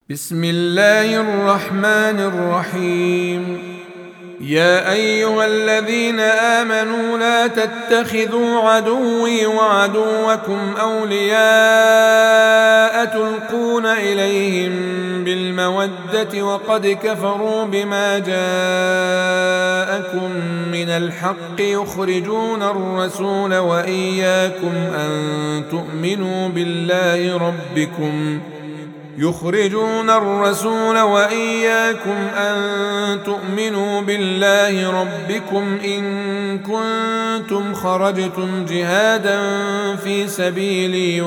بسم الله الرحمن الرحيم. يا أيها الذين آمنوا لا تتخذوا عدوي وعدوكم أولياء تلقون إليهم بالمودة وقد كفروا بما جاءكم من الحق يخرجون الرسول وإياكم أن تؤمنوا بالله ربكم إن كنتم خرجتم جهادا في سبيلي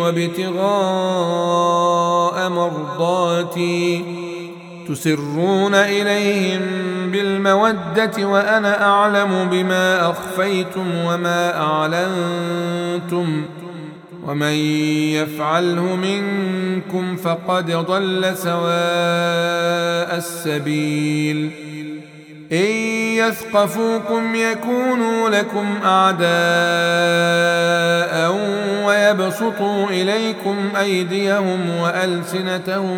وابتغاء مرضاتي تسرون إليهم بالمودة وأنا أعلم بما أخفيتم وما أعلنتم ومن يفعله منكم فقد ضل سواء السبيل. إن يثقفوكم يكونوا لكم أعداء ويبسطوا إليكم أيديهم وألسنتهم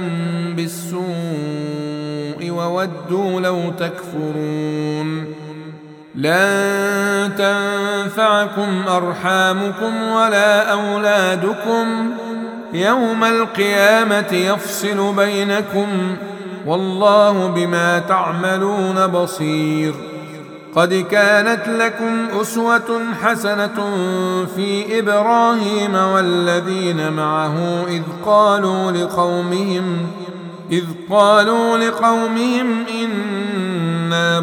بالسوء وودوا لو تكفرون. لن تنفعكم أرحامكم ولا أولادكم يوم القيامة يفصل بينكم والله بما تعملون بصير. قد كانت لكم أسوة حسنة في إبراهيم والذين معه إذ قالوا لقومهم إنا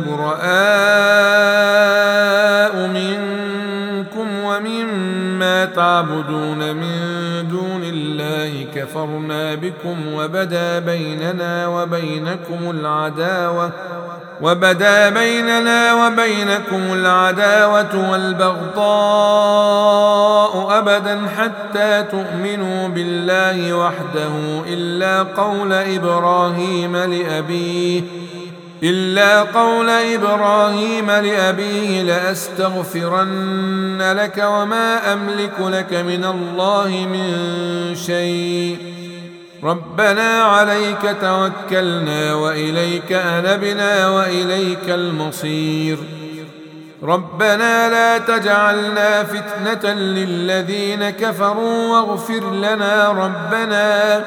براء منكم ومما تعبدون من دون الله كفرنا بكم وبدا بيننا وبينكم العداوة والبغضاء أبدا حتى تؤمنوا بالله وحده إلا قول إبراهيم لأبيه لأستغفرن لك وما أملك لك من الله من شيء ربنا عليك توكلنا وإليك أنبنا وإليك المصير. ربنا لا تجعلنا فتنة للذين كفروا واغفر لنا ربنا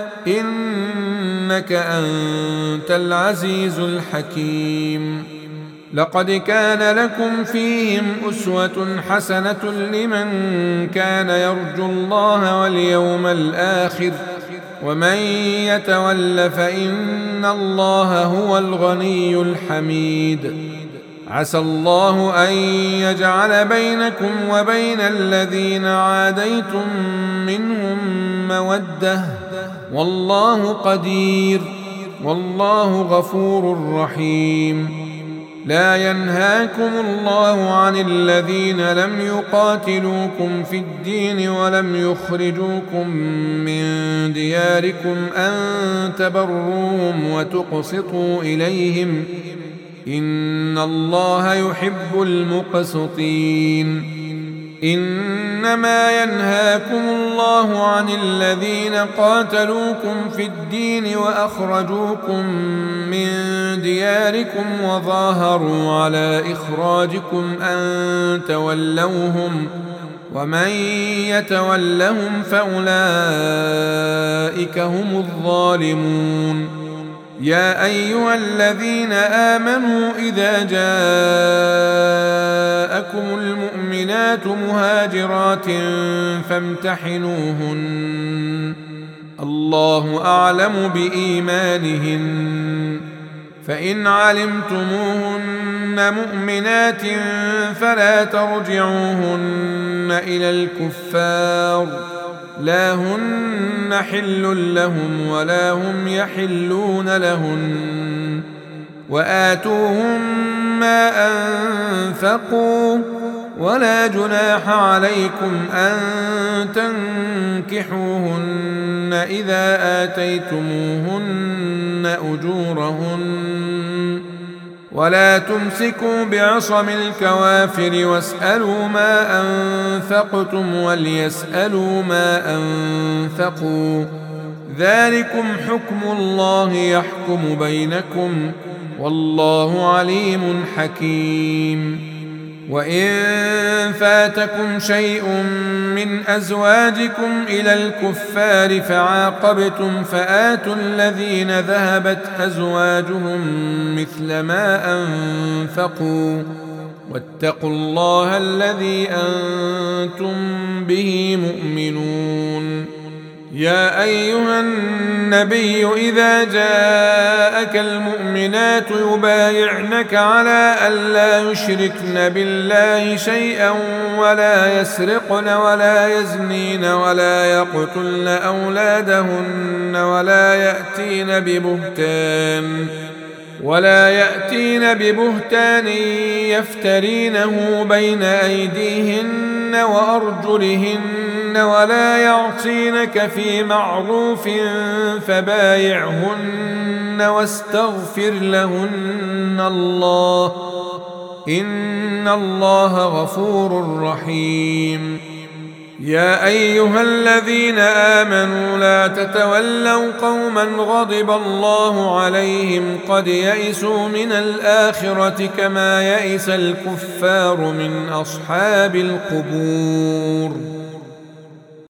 إنك أنت العزيز الحكيم. لقد كان لكم فيهم أسوة حسنة لمن كان يرجو الله واليوم الآخر ومن يتول فإن الله هو الغني الحميد. عسى الله أن يجعل بينكم وبين الذين عاديتم منهم مودة والله قدير والله غفور رحيم. لا ينهاكم الله عن الذين لم يقاتلوكم في الدين ولم يخرجوكم من دياركم أن تبروهم وتقسطوا إليهم إن الله يحب المقسطين. إنما ينهاكم الله عن الذين قاتلوكم في الدين وأخرجوكم من دياركم وظاهروا على إخراجكم أن تولوهم ومن يتولهم فأولئك هم الظالمون. يا أيها الذين آمنوا إذا جاءكم المؤمنات مهاجرات فامتحنوهن الله أعلم بإيمانهن فإن علمتموهن مؤمنات فلا ترجعوهن إلى الكفار لا هن حل لهم ولا هم يحلون لهن وآتوهم ما أنفقوا ولا جناح عليكم أن تنكحوهن إذا آتيتموهن أجورهن ولا تمسكوا بعصم الكوافر واسألوا ما أنفقتم وليسألوا ما أنفقوا ذلكم حكم الله يحكم بينكم والله عليم حكيم. وإن فاتكم شيء من أزواجكم إلى الكفار فعاقبتم فآتوا الذين ذهبت أزواجهم مثل ما أنفقوا واتقوا الله الذي أنتم به مؤمنون. يا أيها النبي إذا جاءك المؤمنات يبايعنك على ألا يشركن بالله شيئا ولا يسرقن ولا يزنين ولا يقتلن أولادهن ولا يأتين ببهتان يفترينه بين أيديهن وأرجلهن ولا يعصينك في معروف فبايعهن واستغفر لهن الله إن الله غفور رحيم. يا أيها الذين آمنوا لا تتولوا قوما غضب الله عليهم قد يئسوا من الآخرة كما يئس الكفار من أصحاب القبور.